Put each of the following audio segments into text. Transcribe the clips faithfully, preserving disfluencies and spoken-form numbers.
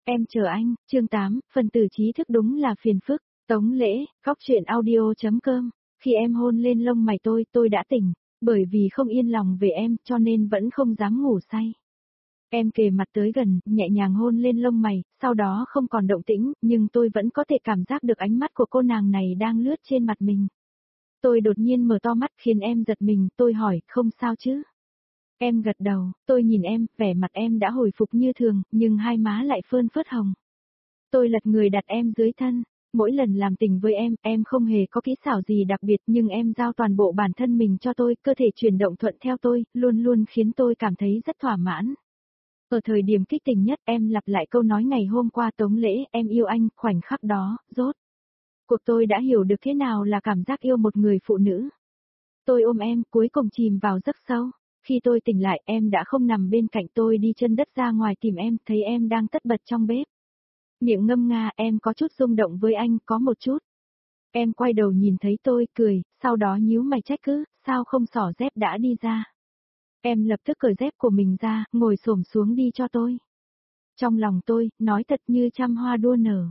Em chờ anh, chương tám, phần tử trí thức đúng là phiền phức. Tống Lễ, góc truyện audio chấm com. Khi em hôn lên lông mày tôi, tôi đã tỉnh. Bởi vì không yên lòng về em, cho nên vẫn không dám ngủ say. Em kề mặt tới gần, nhẹ nhàng hôn lên lông mày, sau đó không còn động tĩnh, nhưng tôi vẫn có thể cảm giác được ánh mắt của cô nàng này đang lướt trên mặt mình. Tôi đột nhiên mở to mắt khiến em giật mình, tôi hỏi, không sao chứ? Em gật đầu, tôi nhìn em, vẻ mặt em đã hồi phục như thường, nhưng hai má lại phơn phớt hồng. Tôi lật người đặt em dưới thân. Mỗi lần làm tình với em, em không hề có kỹ xảo gì đặc biệt nhưng em giao toàn bộ bản thân mình cho tôi, cơ thể chuyển động thuận theo tôi, luôn luôn khiến tôi cảm thấy rất thỏa mãn. Ở thời điểm kích tình nhất em lặp lại câu nói ngày hôm qua Tống Lễ, em yêu anh, khoảnh khắc đó, rốt. Cuộc tôi đã hiểu được thế nào là cảm giác yêu một người phụ nữ. Tôi ôm em, cuối cùng chìm vào giấc sâu. Khi tôi tỉnh lại em đã không nằm bên cạnh tôi đi chân đất ra ngoài tìm em, thấy em đang tất bật trong bếp. Miệng ngâm nga em có chút rung động với anh, có một chút. Em quay đầu nhìn thấy tôi, cười, sau đó nhíu mày trách cứ, sao không xỏ dép đã đi ra. Em lập tức cởi dép của mình ra, ngồi xổm xuống đi cho tôi. Trong lòng tôi, nói thật như trăm hoa đua nở.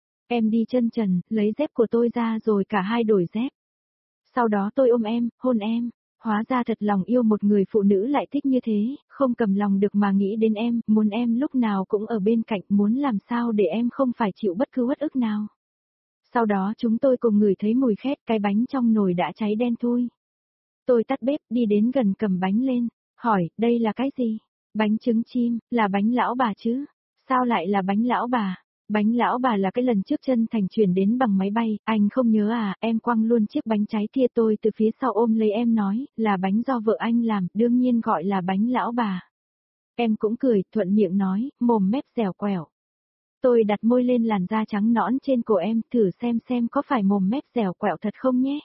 Em đi chân trần, lấy dép của tôi ra rồi cả hai đổi dép. Sau đó tôi ôm em, hôn em. Hóa ra thật lòng yêu một người phụ nữ lại thích như thế, không cầm lòng được mà nghĩ đến em, muốn em lúc nào cũng ở bên cạnh, muốn làm sao để em không phải chịu bất cứ uất ức nào. Sau đó chúng tôi cùng ngửi thấy mùi khét, cái bánh trong nồi đã cháy đen thui. Tôi tắt bếp, đi đến gần cầm bánh lên, hỏi, đây là cái gì? Bánh trứng chim, là bánh lão bà chứ? Sao lại là bánh lão bà? Bánh lão bà là cái lần trước chân thành chuyển đến bằng máy bay, anh không nhớ à, em quăng luôn chiếc bánh trái kia. Tôi từ phía sau ôm lấy em nói, là bánh do vợ anh làm, đương nhiên gọi là bánh lão bà. Em cũng cười, thuận miệng nói, mồm mép dẻo quẹo. Tôi đặt môi lên làn da trắng nõn trên cổ em, thử xem xem có phải mồm mép dẻo quẹo thật không nhé.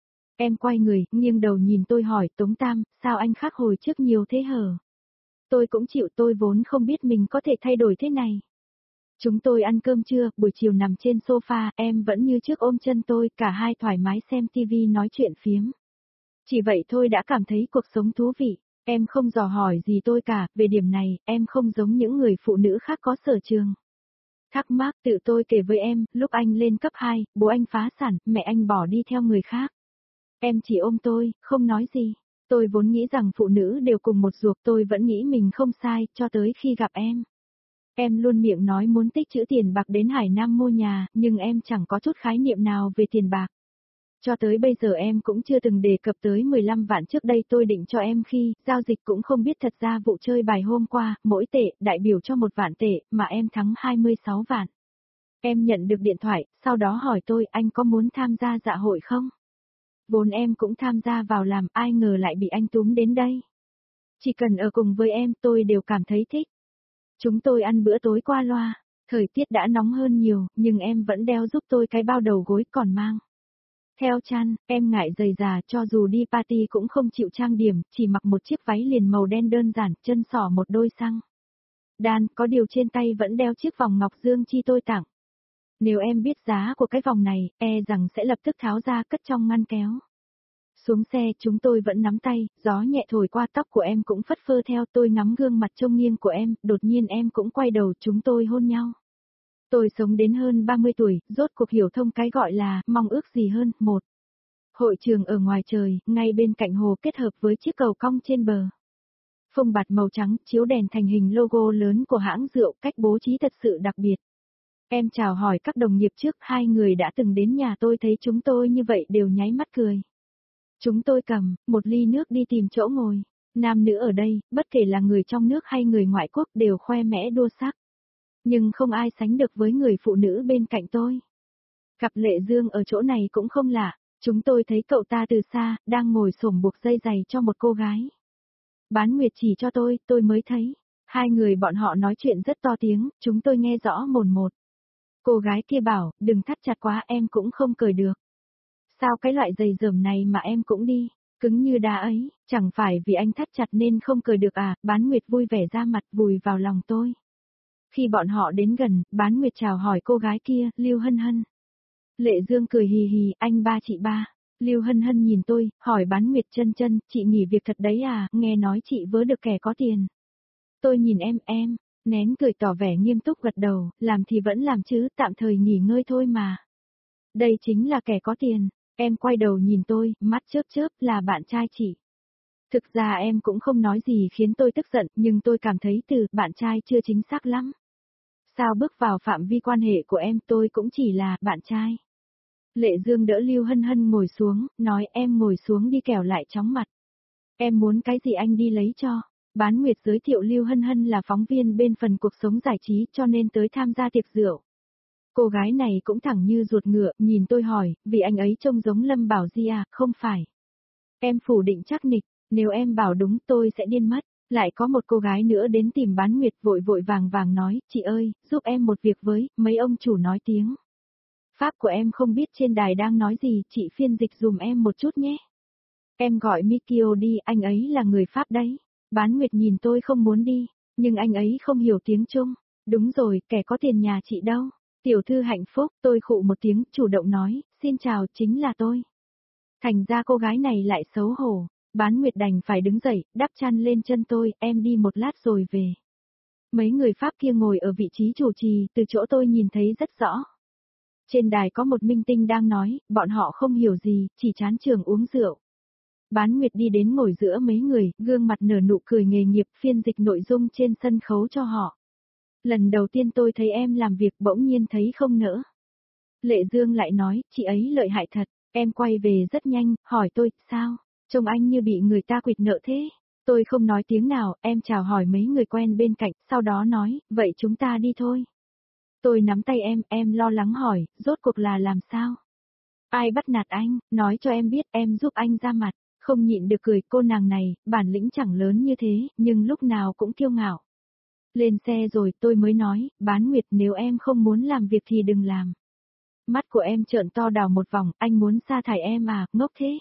Em quay người, nghiêng đầu nhìn tôi hỏi, Tống Tam, sao anh khác hồi trước nhiều thế hở? Tôi cũng chịu, tôi vốn không biết mình có thể thay đổi thế này. Chúng tôi ăn cơm trưa, buổi chiều nằm trên sofa, em vẫn như trước ôm chân tôi, cả hai thoải mái xem tivi nói chuyện phiếm. Chỉ vậy thôi đã cảm thấy cuộc sống thú vị, em không dò hỏi gì tôi cả, về điểm này, em không giống những người phụ nữ khác có sở trường. Thắc mắc tự tôi kể với em, lúc anh lên cấp hai, bố anh phá sản, mẹ anh bỏ đi theo người khác. Em chỉ ôm tôi, không nói gì. Tôi vốn nghĩ rằng phụ nữ đều cùng một ruột, tôi vẫn nghĩ mình không sai, cho tới khi gặp em. Em luôn miệng nói muốn tích trữ tiền bạc đến Hải Nam mua nhà, nhưng em chẳng có chút khái niệm nào về tiền bạc. Cho tới bây giờ em cũng chưa từng đề cập tới mười lăm vạn trước đây tôi định cho em khi, giao dịch cũng không biết thật ra vụ chơi bài hôm qua, mỗi tệ, đại biểu cho một vạn tệ, mà em thắng hai mươi sáu vạn. Em nhận được điện thoại, sau đó hỏi tôi anh có muốn tham gia dạ hội không? Vốn em cũng tham gia vào làm, ai ngờ lại bị anh túm đến đây. Chỉ cần ở cùng với em tôi đều cảm thấy thích. Chúng tôi ăn bữa tối qua loa, thời tiết đã nóng hơn nhiều, nhưng em vẫn đeo giúp tôi cái bao đầu gối còn mang. Theo chăn, em ngại dày già, cho dù đi party cũng không chịu trang điểm, chỉ mặc một chiếc váy liền màu đen đơn giản, chân xỏ một đôi xăng đan, có điều trên tay vẫn đeo chiếc vòng ngọc dương chi tôi tặng. Nếu em biết giá của cái vòng này, e rằng sẽ lập tức tháo ra cất trong ngăn kéo. Xuống xe chúng tôi vẫn nắm tay, gió nhẹ thổi qua tóc của em cũng phất phơ theo, tôi ngắm gương mặt trông nghiêng của em, đột nhiên em cũng quay đầu, chúng tôi hôn nhau. Tôi sống đến hơn ba mươi tuổi, rốt cuộc hiểu thông cái gọi là mong ước gì hơn. Một hội trường ở ngoài trời, ngay bên cạnh hồ kết hợp với chiếc cầu cong trên bờ. Phông bạt màu trắng, chiếu đèn thành hình logo lớn của hãng rượu, cách bố trí thật sự đặc biệt. Em chào hỏi các đồng nghiệp trước, hai người đã từng đến nhà tôi thấy chúng tôi như vậy đều nháy mắt cười. Chúng tôi cầm một ly nước đi tìm chỗ ngồi. Nam nữ ở đây, bất kể là người trong nước hay người ngoại quốc đều khoe mẽ đua sắc. Nhưng không ai sánh được với người phụ nữ bên cạnh tôi. Gặp Lệ Dương ở chỗ này cũng không lạ, chúng tôi thấy cậu ta từ xa, đang ngồi xổm buộc dây giày cho một cô gái. Bán Nguyệt chỉ cho tôi, tôi mới thấy. Hai người bọn họ nói chuyện rất to tiếng, chúng tôi nghe rõ mồn một. Cô gái kia bảo, đừng thắt chặt quá em cũng không cởi được. Sao cái loại giày dởm này mà em cũng đi, cứng như đá ấy, chẳng phải vì anh thắt chặt nên không cởi được à, Bán Nguyệt vui vẻ ra mặt vùi vào lòng tôi. Khi bọn họ đến gần, Bán Nguyệt chào hỏi cô gái kia, Lưu Hân Hân. Lệ Dương cười hì hì, anh ba chị ba. Lưu Hân Hân nhìn tôi, hỏi Bán Nguyệt chân chân, chị nghỉ việc thật đấy à, nghe nói chị vớ được kẻ có tiền. Tôi nhìn em, em, Nén cười tỏ vẻ nghiêm túc gật đầu, làm thì vẫn làm chứ, tạm thời nghỉ ngơi thôi mà. Đây chính là kẻ có tiền. Em quay đầu nhìn tôi, mắt chớp chớp, là bạn trai chị. Thực ra em cũng không nói gì khiến tôi tức giận, nhưng tôi cảm thấy từ bạn trai chưa chính xác lắm. Sao bước vào phạm vi quan hệ của em, tôi cũng chỉ là bạn trai. Lệ Dương đỡ Lưu Hân Hân ngồi xuống, nói em ngồi xuống đi kẻo lại chóng mặt. Em muốn cái gì anh đi lấy cho. Bán Nguyệt giới thiệu Lưu Hân Hân là phóng viên bên phần cuộc sống giải trí cho nên tới tham gia tiệc rượu. Cô gái này cũng thẳng như ruột ngựa, nhìn tôi hỏi, vì anh ấy trông giống Lâm Bảo Di à, không phải. Em phủ định chắc nịch, nếu em bảo đúng tôi sẽ điên mất. Lại có một cô gái nữa đến tìm Bán Nguyệt vội vội vàng vàng nói, chị ơi, giúp em một việc với, mấy ông chủ nói tiếng Pháp của em không biết trên đài đang nói gì, chị phiên dịch dùm em một chút nhé. Em gọi Mikio đi, anh ấy là người Pháp đấy. Bán Nguyệt nhìn tôi không muốn đi, nhưng anh ấy không hiểu tiếng Trung. Đúng rồi, kẻ có tiền nhà chị đâu. Tiểu thư hạnh phúc, tôi khụ một tiếng, chủ động nói, xin chào, chính là tôi. Thành ra cô gái này lại xấu hổ. Bán Nguyệt đành phải đứng dậy, đắp chăn lên chân tôi, em đi một lát rồi về. Mấy người Pháp kia ngồi ở vị trí chủ trì, từ chỗ tôi nhìn thấy rất rõ. Trên đài có một minh tinh đang nói, bọn họ không hiểu gì, chỉ chán trường uống rượu. Bán Nguyệt đi đến ngồi giữa mấy người, gương mặt nở nụ cười nghề nghiệp phiên dịch nội dung trên sân khấu cho họ. Lần đầu tiên tôi thấy em làm việc bỗng nhiên thấy không nỡ. Lệ Dương lại nói, chị ấy lợi hại thật, em quay về rất nhanh, hỏi tôi, sao, trông anh như bị người ta quỵt nợ thế. Tôi không nói tiếng nào, em chào hỏi mấy người quen bên cạnh, sau đó nói, vậy chúng ta đi thôi. Tôi nắm tay em, em lo lắng hỏi, rốt cuộc là làm sao? Ai bắt nạt anh, nói cho em biết em giúp anh ra mặt. Không nhịn được cười, cô nàng này, bản lĩnh chẳng lớn như thế, nhưng lúc nào cũng kiêu ngạo. Lên xe rồi tôi mới nói, Bán Nguyệt nếu em không muốn làm việc thì đừng làm. Mắt của em trợn to đảo một vòng, anh muốn sa thải em à, ngốc thế.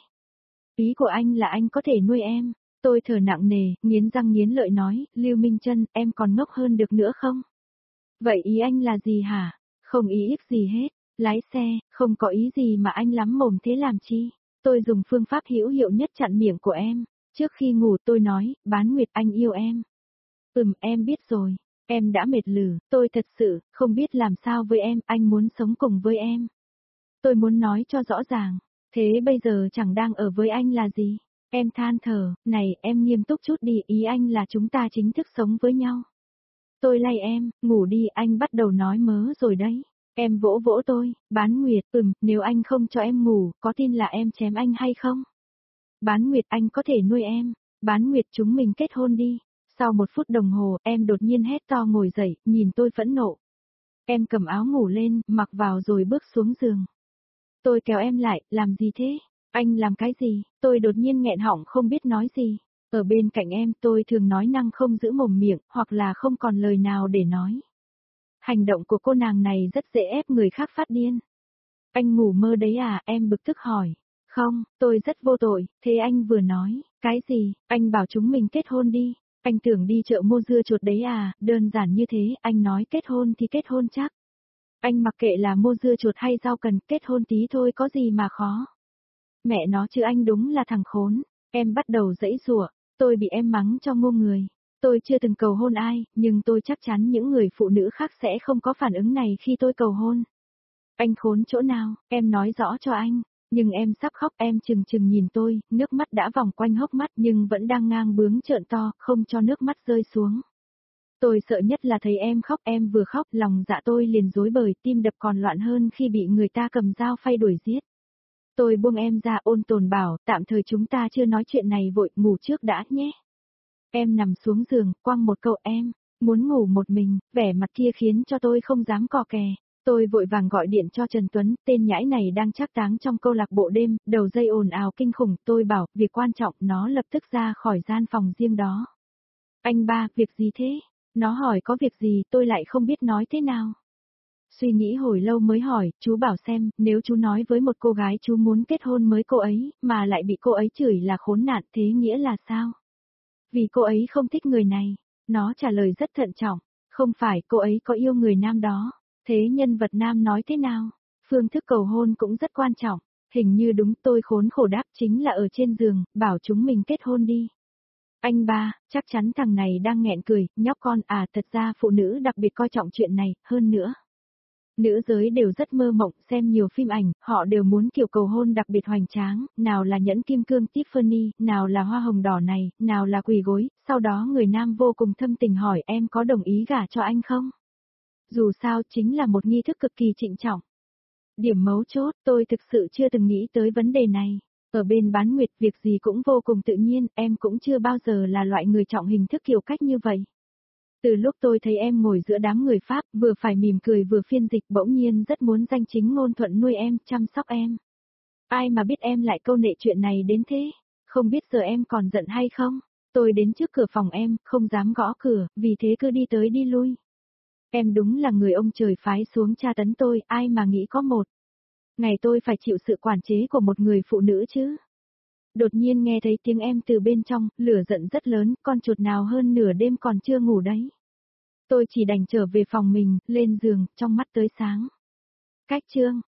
Ý của anh là anh có thể nuôi em. Tôi thở nặng nề, nghiến răng nghiến lợi nói, Lưu Minh Trân, em còn ngốc hơn được nữa không? Vậy ý anh là gì hả? Không ý ích gì hết. Lái xe, không có ý gì mà anh lắm mồm thế làm chi? Tôi dùng phương pháp hữu hiệu nhất chặn miệng của em. Trước khi ngủ tôi nói, Bán Nguyệt anh yêu em. Ừm, em biết rồi. Em đã mệt lử, tôi thật sự, không biết làm sao với em, anh muốn sống cùng với em. Tôi muốn nói cho rõ ràng, thế bây giờ chẳng đang ở với anh là gì? Em than thở, này, em nghiêm túc chút đi, ý anh là chúng ta chính thức sống với nhau. Tôi lay em, ngủ đi, anh bắt đầu nói mớ rồi đấy. Em vỗ vỗ tôi, Bán Nguyệt, ừm, nếu anh không cho em ngủ, có tin là em chém anh hay không? Bán Nguyệt anh có thể nuôi em, Bán Nguyệt chúng mình kết hôn đi. Sau một phút đồng hồ, em đột nhiên hét to ngồi dậy, nhìn tôi phẫn nộ. Em cầm áo ngủ lên, mặc vào rồi bước xuống giường. Tôi kéo em lại, làm gì thế? Anh làm cái gì? Tôi đột nhiên nghẹn họng không biết nói gì. Ở bên cạnh em tôi thường nói năng không giữ mồm miệng, hoặc là không còn lời nào để nói. Hành động của cô nàng này rất dễ ép người khác phát điên. Anh ngủ mơ đấy à, em bực tức hỏi. Không, tôi rất vô tội, thế anh vừa nói, cái gì, anh bảo chúng mình kết hôn đi. Anh tưởng đi chợ mua dưa chuột đấy à, đơn giản như thế, anh nói kết hôn thì kết hôn chắc. Anh mặc kệ là mua dưa chuột hay rau cần, kết hôn tí thôi có gì mà khó. Mẹ nó chứ anh đúng là thằng khốn, em bắt đầu giãy giụa, tôi bị em mắng cho ngu người. Tôi chưa từng cầu hôn ai, nhưng tôi chắc chắn những người phụ nữ khác sẽ không có phản ứng này khi tôi cầu hôn. Anh khốn chỗ nào, em nói rõ cho anh. Nhưng em sắp khóc, em chừng chừng nhìn tôi, nước mắt đã vòng quanh hốc mắt nhưng vẫn đang ngang bướng trợn to, không cho nước mắt rơi xuống. Tôi sợ nhất là thấy em khóc, em vừa khóc, lòng dạ tôi liền rối bời, tim đập còn loạn hơn khi bị người ta cầm dao phay đuổi giết. Tôi buông em ra ôn tồn bảo, tạm thời chúng ta chưa nói chuyện này vội, ngủ trước đã nhé. Em nằm xuống giường, quăng một câu em, muốn ngủ một mình, vẻ mặt kia khiến cho tôi không dám cò kè. Tôi vội vàng gọi điện cho Trần Tuấn, tên nhãi này đang trác táng trong câu lạc bộ đêm, đầu dây ồn ào kinh khủng, tôi bảo, việc quan trọng, nó lập tức ra khỏi gian phòng riêng đó. Anh ba, việc gì thế? Nó hỏi có việc gì, tôi lại không biết nói thế nào. Suy nghĩ hồi lâu mới hỏi, chú bảo xem, nếu chú nói với một cô gái chú muốn kết hôn với cô ấy, mà lại bị cô ấy chửi là khốn nạn, thế nghĩa là sao? Vì cô ấy không thích người này. Nó trả lời rất thận trọng, không phải cô ấy có yêu người nam đó. Thế nhân vật nam nói thế nào? Phương thức cầu hôn cũng rất quan trọng. Hình như đúng tôi khốn khổ đáp chính là ở trên giường, bảo chúng mình kết hôn đi. Anh ba, chắc chắn thằng này đang nghẹn cười, nhóc con à, thật ra phụ nữ đặc biệt coi trọng chuyện này, hơn nữa. Nữ giới đều rất mơ mộng, xem nhiều phim ảnh, họ đều muốn kiểu cầu hôn đặc biệt hoành tráng, nào là nhẫn kim cương Tiffany, nào là hoa hồng đỏ này, nào là quỳ gối, sau đó người nam vô cùng thâm tình hỏi em có đồng ý gả cho anh không? Dù sao chính là một nghi thức cực kỳ trịnh trọng. Điểm mấu chốt, tôi thực sự chưa từng nghĩ tới vấn đề này. Ở bên bán nguyệt việc gì cũng vô cùng tự nhiên, em cũng chưa bao giờ là loại người trọng hình thức kiểu cách như vậy. Từ lúc tôi thấy em ngồi giữa đám người Pháp, vừa phải mỉm cười vừa phiên dịch bỗng nhiên rất muốn danh chính ngôn thuận nuôi em, chăm sóc em. Ai mà biết em lại câu nệ chuyện này đến thế, không biết giờ em còn giận hay không? Tôi đến trước cửa phòng em, không dám gõ cửa, vì thế cứ đi tới đi lui. Em đúng là người ông trời phái xuống tra tấn tôi, ai mà nghĩ có một ngày tôi phải chịu sự quản chế của một người phụ nữ chứ. Đột nhiên nghe thấy tiếng em từ bên trong, lửa giận rất lớn, con chuột nào hơn nửa đêm còn chưa ngủ đấy. Tôi chỉ đành trở về phòng mình, lên giường, trong mắt tới sáng. Cách chương